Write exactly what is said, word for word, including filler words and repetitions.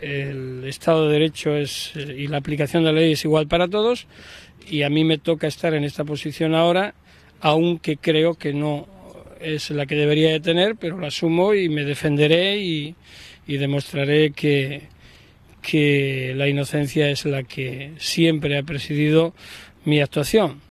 el Estado de Derecho es, y la aplicación de la ley es igual para todos, y a mí me toca estar en esta posición ahora, aunque creo que no es la que debería de tener, pero la asumo y me defenderé y, y demostraré que, que la inocencia es la que siempre ha presidido mi actuación.